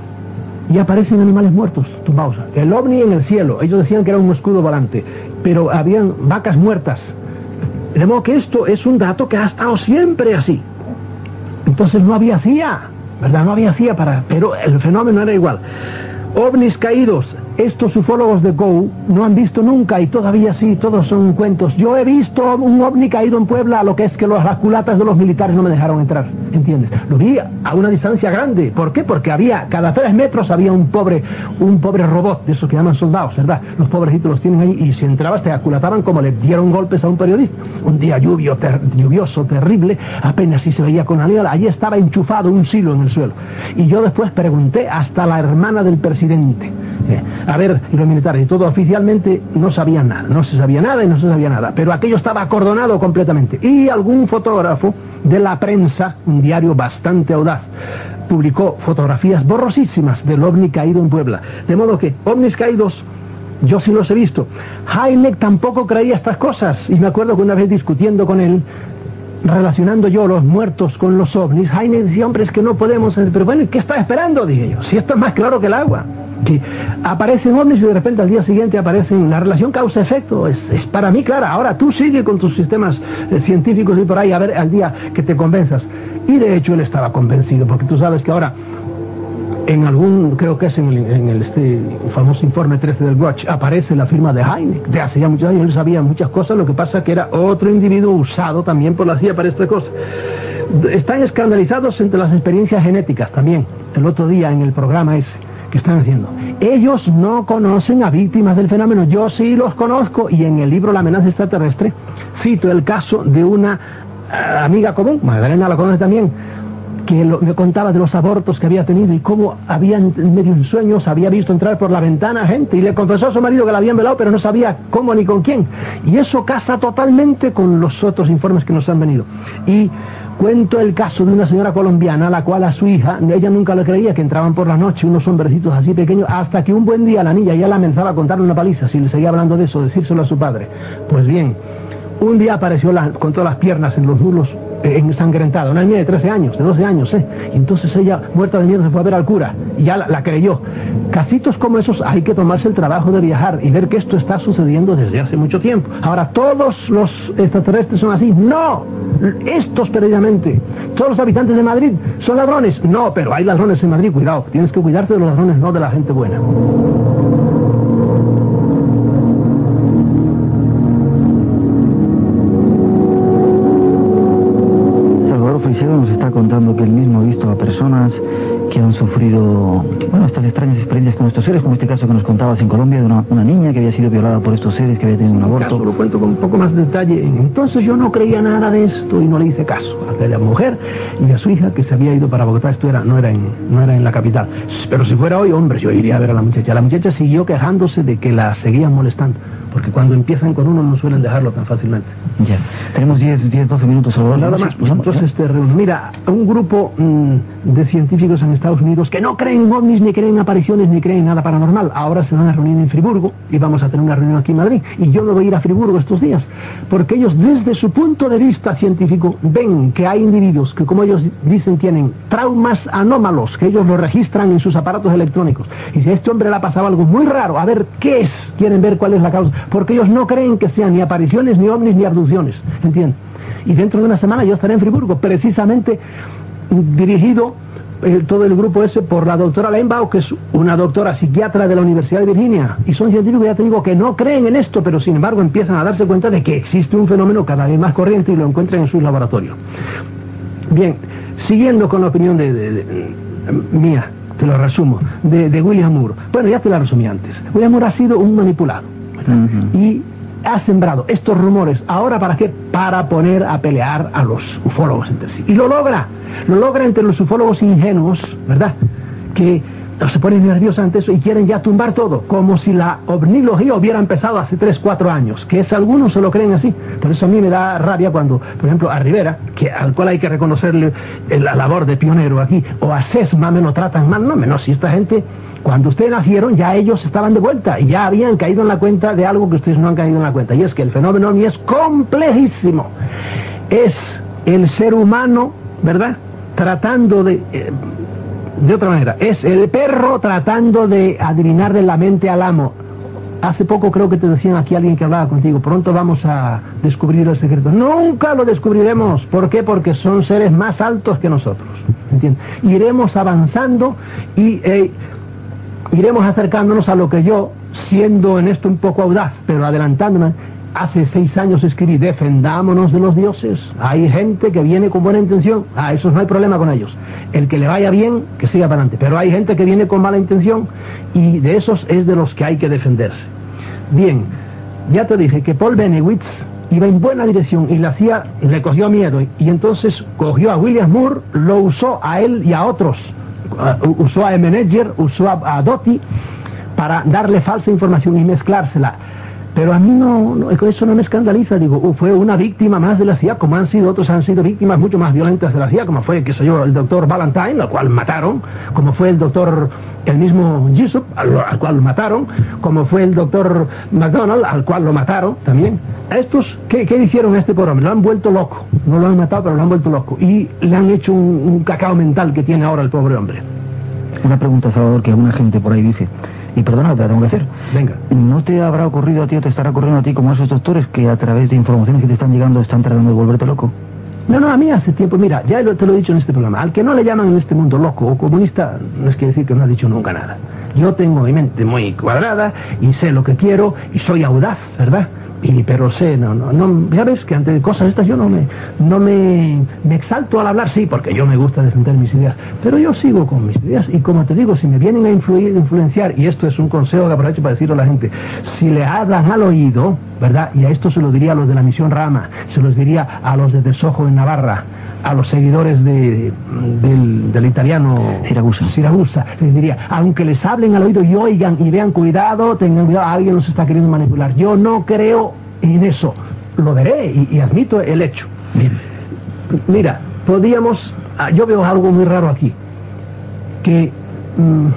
Y aparecen animales muertos, tumbados. El ovni en el cielo, ellos decían que era un escudo volante, pero habían vacas muertas. De modo que esto es un dato que ha estado siempre así. Entonces no había C I A, ¿verdad? No había C I A para... Pero el fenómeno era igual. Ovnis caídos, estos ufólogos de Go no han visto nunca, y todavía sí, todos son cuentos. Yo he visto un ovni caído en Puebla, lo que es que las culatas de los militares no me dejaron entrar, ¿entiendes? Lo vi a una distancia grande. ¿Por qué? Porque había, cada tres metros había un pobre, un pobre robot, de esos que llaman soldados, ¿verdad? Los pobrecitos los tienen ahí, y si entrabas te aculataban como le dieron golpes a un periodista. Un día lluvio, ter, lluvioso, terrible, apenas si se veía con aliada. Allí estaba enchufado un silo en el suelo. Y yo después pregunté hasta la hermana del presidente. Eh, a ver, y los militares y todo oficialmente no sabían nada, no se sabía nada y no se sabía nada, pero aquello estaba acordonado completamente. Y algún fotógrafo de la prensa, un diario bastante audaz, publicó fotografías borrosísimas del ovni caído en Puebla. De modo que ovnis caídos yo sí los he visto. Heineck tampoco creía estas cosas, y me acuerdo que una vez discutiendo con él, relacionando yo los muertos con los ovnis, Heineck decía, hombre, es que no podemos... Pero bueno, ¿qué está esperando? Dije yo, si esto es más claro que el agua. que aparecen ovnis y de repente al día siguiente aparecen. La relación causa-efecto es, es para mí clara. Ahora tú sigue con tus sistemas eh, científicos y por ahí a ver al día que te convenzas. Y de hecho él estaba convencido, porque tú sabes que ahora en algún, creo que es en el, en el este famoso informe trece del Watch, aparece la firma de Hynek. De hace ya muchos años él sabía muchas cosas, lo que pasa que era otro individuo usado también por la C I A para esta cosa. Están escandalizados entre las experiencias genéticas también, el otro día en el programa ese que están haciendo. Ellos no conocen a víctimas del fenómeno, yo sí los conozco, y en el libro La amenaza extraterrestre cito el caso de una uh, amiga común, Magdalena la conoce también, que lo, me contaba de los abortos que había tenido y cómo habían, medio en sueños, había visto entrar por la ventana gente y le confesó a su marido que la habían velado, pero no sabía cómo ni con quién. Y eso casa totalmente con los otros informes que nos han venido. Y cuento el caso de una señora colombiana, a la cual a su hija, ella nunca le creía que entraban por la noche unos hombrecitos así pequeños, hasta que un buen día la niña ya la amenazaba a contarle una paliza si le seguía hablando de eso, decírselo a su padre. Pues bien, un día apareció la, con todas las piernas en los muslos eh, ensangrentada, una niña de trece años, de doce años, ¿eh? Y entonces ella, muerta de miedo, se fue a ver al cura y ya la, la creyó. Casitos como esos hay que tomarse el trabajo de viajar y ver que esto está sucediendo desde hace mucho tiempo. Ahora, ¿todos los extraterrestres son así? ¡No! Estos precisamente. ¿Todos los habitantes de Madrid son ladrones? No, pero hay ladrones en Madrid, cuidado. Tienes que cuidarte de los ladrones, no de la gente buena. Nos está contando que él mismo ha visto a personas que han sufrido, bueno, estas extrañas experiencias con estos seres, como este caso que nos contabas en Colombia de una, una niña que había sido violada por estos seres, que había tenido un aborto. Caso, lo cuento con un poco más de detalle. Entonces yo no creía nada de esto y no le hice caso a la mujer y a su hija que se había ido para Bogotá. Esto era, no, era en, no era en la capital. Pero si fuera hoy, hombre, yo iría a ver a la muchacha. La muchacha siguió quejándose de que la seguían molestando, porque cuando empiezan con uno no suelen dejarlo tan fácilmente. Ya, tenemos diez, doce minutos sobre nada más. Pues entonces, este, mira, un grupo mmm, de científicos en Estados Unidos que no creen en ovnis, ni creen en apariciones, ni creen en nada paranormal, ahora se van a reunir en Friburgo y vamos a tener una reunión aquí en Madrid. Y yo me voy a ir a Friburgo estos días, porque ellos desde su punto de vista científico ven que hay individuos que, como ellos dicen, tienen traumas anómalos, que ellos lo registran en sus aparatos electrónicos. Y si a este hombre le ha pasado algo muy raro, a ver qué es, quieren ver cuál es la causa, porque ellos no creen que sean ni apariciones, ni ovnis, ni abducciones, ¿entiendes? Y dentro de una semana yo estaré en Friburgo, precisamente dirigido eh, todo el grupo ese por la doctora Leinbach, que es una doctora psiquiatra de la Universidad de Virginia, y son científicos, ya te digo, que no creen en esto, pero sin embargo empiezan a darse cuenta de que existe un fenómeno cada vez más corriente y lo encuentran en sus laboratorios. Bien, siguiendo con la opinión de, de, de, de mía, te lo resumo, de, de William Moore. Bueno, ya te la resumí antes. William Moore ha sido un manipulado, uh-huh. y ha sembrado estos rumores. ¿Ahora para qué? Para poner a pelear a los ufólogos entre sí. Y lo logra. Lo logra entre los ufólogos ingenuos, ¿verdad? Que se ponen nerviosos ante eso y quieren ya tumbar todo. Como si la ovnilogía hubiera empezado hace tres, cuatro años. Que es, algunos se lo creen así. Por eso a mí me da rabia cuando, por ejemplo, a Rivera, que al cual hay que reconocerle la labor de pionero aquí, o a Sesma me lo tratan mal. No, menos si esta gente... Cuando ustedes nacieron ya ellos estaban de vuelta y ya habían caído en la cuenta de algo que ustedes no han caído en la cuenta, y es que el fenómeno ovni es complejísimo. Es el ser humano, ¿verdad?, tratando de... Eh, de otra manera, es el perro tratando de adivinarle la mente al amo. Hace poco creo que te decían aquí alguien que hablaba contigo, pronto vamos a descubrir el secreto. Nunca lo descubriremos. ¿Por qué? Porque son seres más altos que nosotros, ¿entiendes? Iremos avanzando y... Eh, iremos acercándonos a lo que yo, siendo en esto un poco audaz, pero adelantándome, hace seis años escribí: defendámonos de los dioses. Hay gente que viene con buena intención, a esos no hay problema con ellos. El que le vaya bien, que siga para adelante. Pero hay gente que viene con mala intención y de esos es de los que hay que defenderse. Bien, ya te dije que Paul Bennewitz iba en buena dirección y la C I A le cogió miedo y entonces cogió a William Moore, lo usó a él y a otros. Uh, usó a Emeneger, usó a, a Doty para darle falsa información y mezclársela. Pero a mí no, no, eso no me escandaliza. Digo, uh, fue una víctima más de la C I A, como han sido otros, han sido víctimas mucho más violentas de la C I A, como fue, qué sé yo, el doctor Valentine, al cual mataron, como fue el doctor, el mismo Jessup, al, al cual mataron, como fue el doctor McDonald, al cual lo mataron también. A estos, ¿qué, qué hicieron a este pobre hombre? Lo han vuelto loco. No lo han matado, pero lo han vuelto loco. Y le han hecho un, un cacao mental que tiene ahora el pobre hombre. Una pregunta, Salvador, que alguna gente por ahí dice: y perdona, te la tengo que hacer. Venga. ¿No te habrá ocurrido a ti o te estará ocurriendo a ti como a esos doctores que a través de informaciones que te están llegando están tratando de volverte loco? No, no, a mí hace tiempo, mira, ya te lo he dicho en este programa, al que no le llaman en este mundo loco o comunista, no es que decir que no ha dicho nunca nada. Yo tengo mi mente muy cuadrada y sé lo que quiero y soy audaz, ¿verdad? Y, pero sé, no, no, no, ya ves que ante cosas estas yo no me, no me, me exalto al hablar, sí, porque yo me gusta defender mis ideas, pero yo sigo con mis ideas y como te digo, si me vienen a influir, influenciar, y esto es un consejo que aprovecho para decirlo a la gente, si le hablan al oído, ¿verdad? Y a esto se lo diría a los de la Misión Rama, se los diría a los de Desojo en Navarra, a los seguidores de, del, del italiano Siragusa. Siragusa, les diría, aunque les hablen al oído y oigan y vean, cuidado, tengan cuidado, alguien los está queriendo manipular. Yo no creo en eso, lo veré y, y admito el hecho. Bien. Mira, podíamos, yo veo algo muy raro aquí, que mmm,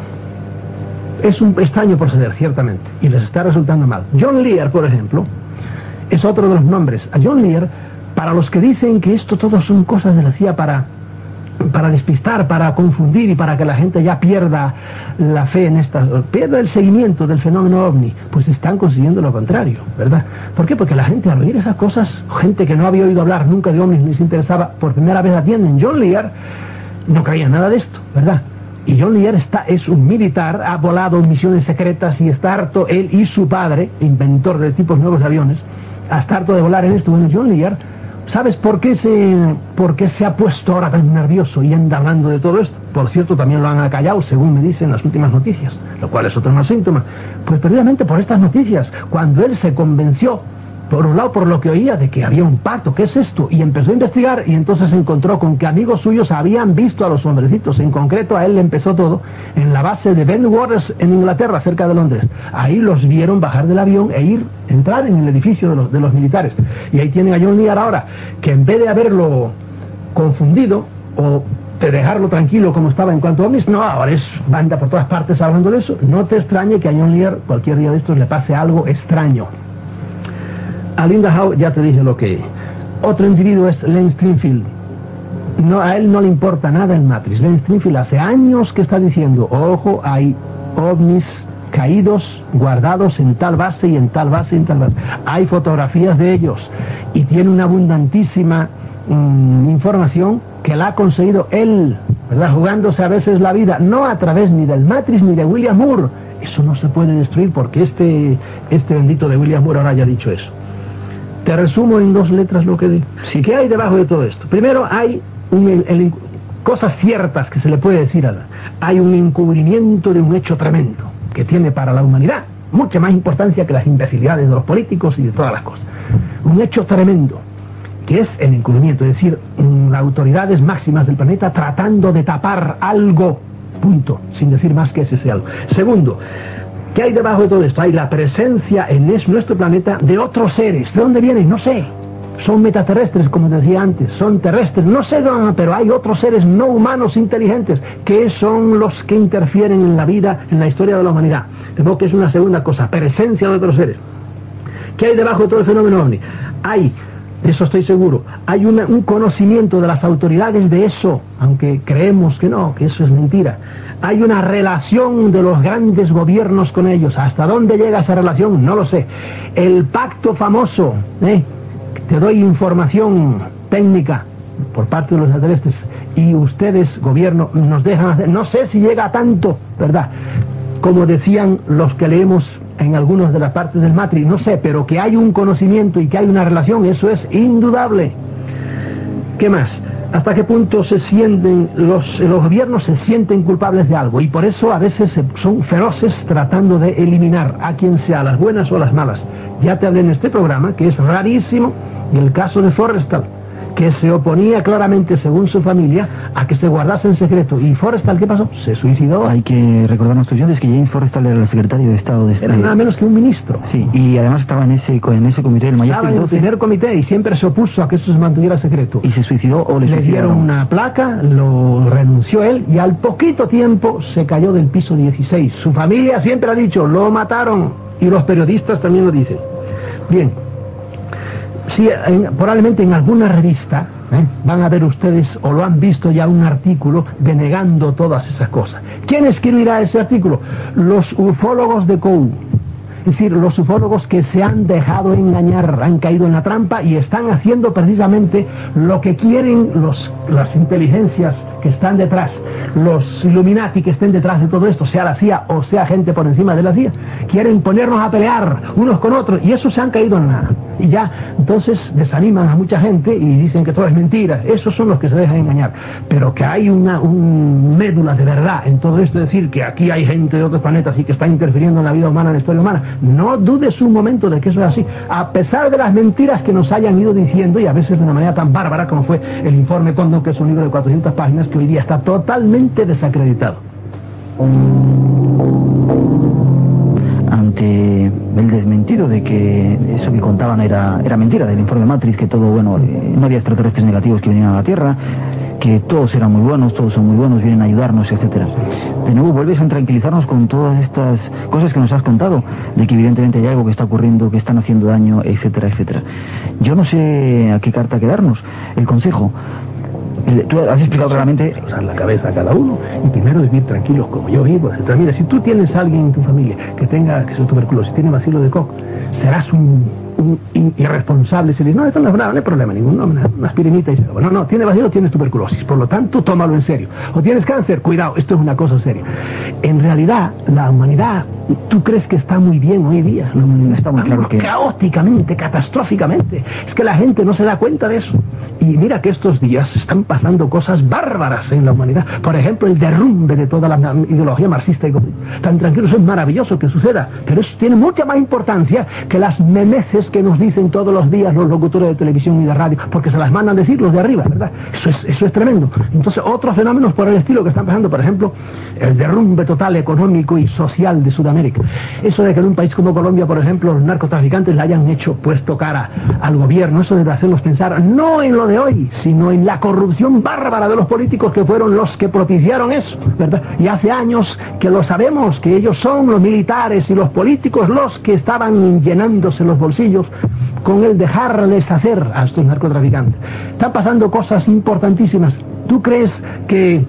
es un extraño proceder, ciertamente, y les está resultando mal. John Lear, por ejemplo, es otro de los nombres. A John Lear, para los que dicen que esto todo son cosas de la C I A para, para despistar, para confundir y para que la gente ya pierda la fe en estas, pierda el seguimiento del fenómeno ovni, pues están consiguiendo lo contrario, ¿verdad? ¿Por qué? Porque la gente al oír esas cosas, gente que no había oído hablar nunca de ovnis ni se interesaba, por primera vez atienden. John Lear no creía nada de esto, ¿verdad? Y John Lear está, es un militar, ha volado misiones secretas y está harto, él y su padre, inventor de tipos nuevos de aviones, está harto de volar en esto. Bueno, John Lear, ¿sabes por qué se por qué se ha puesto ahora tan nervioso y anda hablando de todo esto? Por cierto, también lo han acallado, según me dicen las últimas noticias, lo cual es otro más síntoma. Pues precisamente por estas noticias, cuando él se convenció, por un lado por lo que oía de que había un pacto, ¿qué es esto? Y empezó a investigar y entonces se encontró con que amigos suyos habían visto a los hombrecitos. En concreto a él le empezó todo en la base de Ben Waters en Inglaterra, cerca de Londres. Ahí los vieron bajar del avión e ir, entrar en el edificio de los, de los militares. Y ahí tienen a John Lear ahora, que en vez de haberlo confundido o de dejarlo tranquilo como estaba en cuanto a ovnis, no, ahora es banda por todas partes hablando de eso. No te extrañe que a John Lear cualquier día de estos le pase algo extraño. A Linda Howe ya te dije lo que... Otro individuo es Len Stringfield. No, a él no le importa nada el Matrix. Len Stringfield hace años que está diciendo, ojo, hay ovnis caídos, guardados en tal base y en tal base y en tal base. Hay fotografías de ellos y tiene una abundantísima mmm, información que la ha conseguido él, ¿verdad? Jugándose a veces la vida, no a través ni del Matrix ni de William Moore. Eso no se puede destruir porque este, este bendito de William Moore ahora ya ha dicho eso. Te resumo en dos letras lo que digo. Sí. ¿Qué hay debajo de todo esto? Primero hay un, el, el, cosas ciertas que se le puede decir a la... Hay un encubrimiento de un hecho tremendo que tiene para la humanidad mucha más importancia que las imbecilidades de los políticos y de todas las cosas. Un hecho tremendo que es el encubrimiento, es decir, las autoridades máximas del planeta tratando de tapar algo, punto, sin decir más que ese sea algo. Segundo, ¿qué hay debajo de todo esto? Hay la presencia en nuestro planeta de otros seres. ¿De dónde vienen? No sé. Son metaterrestres, como decía antes. Son terrestres. No sé dónde, pero hay otros seres no humanos inteligentes que son los que interfieren en la vida, en la historia de la humanidad. De modo que es una segunda cosa. Presencia de otros seres. ¿Qué hay debajo de todo el fenómeno ovni? Hay, de eso estoy seguro, hay una, un conocimiento de las autoridades de eso, aunque creemos que no, que eso es mentira. Hay una relación de los grandes gobiernos con ellos. ¿Hasta dónde llega esa relación? No lo sé. El pacto famoso, ¿eh? Te doy información técnica por parte de los extraterrestres y ustedes, gobierno, nos dejan hacer. No sé si llega a tanto, ¿verdad? Como decían los que leemos en algunas de las partes del Matrix, no sé, pero que hay un conocimiento y que hay una relación, eso es indudable. ¿Qué más? ¿Hasta qué punto se sienten, los, los gobiernos se sienten culpables de algo? Y por eso a veces son feroces tratando de eliminar a quien sea, las buenas o las malas. Ya te hablé en este programa, que es rarísimo, el caso de Forrestal, que se oponía claramente, según su familia, a que se guardase en secreto. ¿Y Forrestal qué pasó? Se suicidó. Hay que recordar a nuestros oyentes que James Forrestal era el secretario de Estado de... Era nada menos que un ministro. Sí, y además estaba en ese, en ese comité del mayor. Estaba en el primer comité y siempre se opuso a que eso se mantuviera secreto. ¿Y se suicidó o le, le dieron una placa, lo renunció él y al poquito tiempo se cayó del piso dieciséis. Su familia siempre ha dicho, lo mataron, y los periodistas también lo dicen. Bien. Sí, en, probablemente en alguna revista ¿Eh? Van a ver ustedes, o lo han visto ya, un artículo denegando todas esas cosas. ¿Quién escribirá ese artículo? Los ufólogos de C O U. Es decir, los ufólogos que se han dejado engañar, han caído en la trampa y están haciendo precisamente lo que quieren los, las inteligencias que están detrás, los Illuminati que estén detrás de todo esto, sea la C I A o sea gente por encima de la C I A. Quieren ponernos a pelear unos con otros y eso se han caído en nada. Y ya, entonces desaniman a mucha gente y dicen que todo es mentira. Esos son los que se dejan engañar. Pero que hay una un médula de verdad en todo esto, es decir, que aquí hay gente de otros planetas y que está interfiriendo en la vida humana, en la historia humana. No dudes un momento de que eso es así, a pesar de las mentiras que nos hayan ido diciendo, y a veces de una manera tan bárbara como fue el informe Condon, que es un libro de cuatrocientas páginas que hoy día está totalmente desacreditado. Ante el desmentido de que eso que contaban era, era mentira, del informe Matrix, que todo, bueno, eh, no había extraterrestres negativos que vinieran a la Tierra, que todos eran muy buenos, todos son muy buenos, vienen a ayudarnos, etcétera. De nuevo vuelves a tranquilizarnos con todas estas cosas que nos has contado, de que evidentemente hay algo que está ocurriendo, que están haciendo daño, etcétera, etcétera. Yo no sé a qué carta quedarnos. El consejo, el, tú has explicado claramente... Usar la cabeza a cada uno y primero vivir tranquilos como yo vivo, etcétera. Mira, si tú tienes a alguien en tu familia que tenga, que sea tuberculosis, tiene bacilo de Koch, serás un... Un irresponsable, se dice, no, esto no es nada, no hay problema ninguno, una, una aspirinita y se acabó. No, no, tienes vacío, tienes tuberculosis, por lo tanto, tómalo en serio. O tienes cáncer, cuidado, esto es una cosa seria. En realidad, la humanidad, ¿tú crees que está muy bien hoy día? La humanidad está muy claro que... Caóticamente, catastróficamente. Es que la gente no se da cuenta de eso. Y mira que estos días están pasando cosas bárbaras en la humanidad. Por ejemplo, el derrumbe de toda la ideología marxista y comunista. Tan tranquilo, eso es maravilloso que suceda, pero eso tiene mucha más importancia que las memeces que nos dicen todos los días los locutores de televisión y de radio, porque se las mandan decir los de arriba, ¿verdad? Eso es, eso es tremendo. Entonces, otros fenómenos por el estilo que están pasando, por ejemplo, el derrumbe total económico y social de Sudamérica. Eso de que en un país como Colombia, por ejemplo, los narcotraficantes le hayan hecho puesto cara al gobierno, eso de hacerlos pensar no en lo de hoy, sino en la corrupción bárbara de los políticos que fueron los que propiciaron eso, ¿verdad? Y hace años que lo sabemos, que ellos son los militares y los políticos los que estaban llenándose los bolsillos con el dejarles hacer a estos narcotraficantes. Están pasando cosas importantísimas. ¿Tú crees que,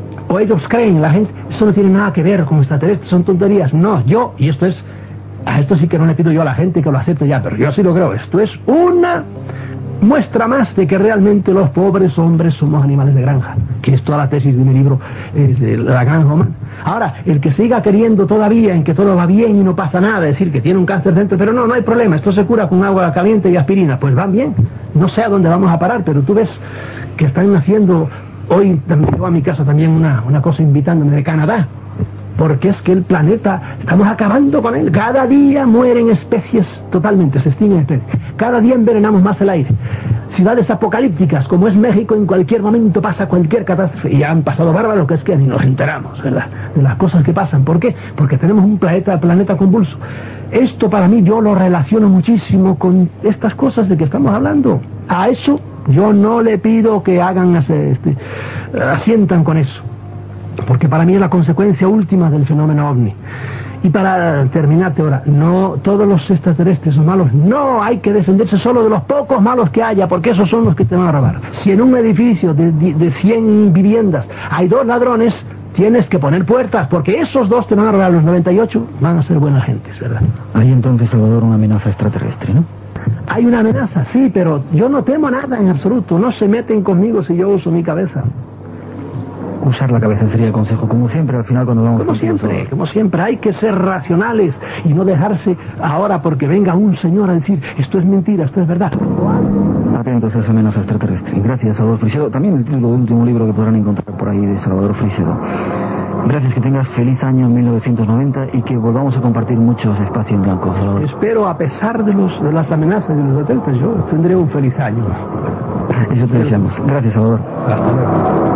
o ellos creen, la gente, eso no tiene nada que ver con extraterrestres, son tonterías? No, yo, y esto es, a esto sí que no le pido yo a la gente que lo acepte ya, pero yo sí lo creo, esto es una muestra más de que realmente los pobres hombres somos animales de granja, que es toda la tesis de mi libro, es de la granja humana. Ahora, el que siga queriendo todavía en que todo va bien y no pasa nada, es decir, que tiene un cáncer dentro, pero no, no hay problema, esto se cura con agua caliente y aspirina, pues van bien. No sé a dónde vamos a parar, pero tú ves que están haciendo, hoy me llegó a mi casa también una, una cosa invitándome de Canadá, porque es que el planeta, estamos acabando con él. Cada día mueren especies totalmente, se extinguen especies. Cada día envenenamos más el aire. Ciudades apocalípticas, como es México, en cualquier momento pasa cualquier catástrofe. Y ya han pasado bárbaros que es que ni nos enteramos, ¿verdad?, de las cosas que pasan. ¿Por qué? Porque tenemos un planeta, planeta convulso. Esto para mí yo lo relaciono muchísimo con estas cosas de que estamos hablando. A eso yo no le pido que hagan, este, asientan con eso, porque para mí es la consecuencia última del fenómeno ovni. Y para terminarte ahora, no todos los extraterrestres son malos, no, hay que defenderse solo de los pocos malos que haya, porque esos son los que te van a robar. Si en un edificio de, de, de cien viviendas hay dos ladrones, tienes que poner puertas, porque esos dos te van a robar, los noventa y ocho van a ser buenas gentes, ¿verdad? Hay entonces, Salvador, una amenaza extraterrestre, ¿no? Hay una amenaza, sí, pero yo no temo nada en absoluto, no se meten conmigo si yo uso mi cabeza. Usar la cabeza sería el consejo, como siempre, al final cuando vamos... Como siempre, como siempre, hay que ser racionales y no dejarse ahora porque venga un señor a decir esto es mentira, esto es verdad. Atentos a esa amenaza extraterrestre. Gracias, Salvador Frisedo. También el título del último libro que podrán encontrar por ahí de Salvador Frisedo. Gracias, que tengas feliz año mil novecientos noventa y que volvamos a compartir muchos espacios en blanco, Salvador. Espero, a pesar de, los, de las amenazas y los atentos, yo tendré un feliz año. Eso te deseamos. Gracias, Salvador. Hasta luego.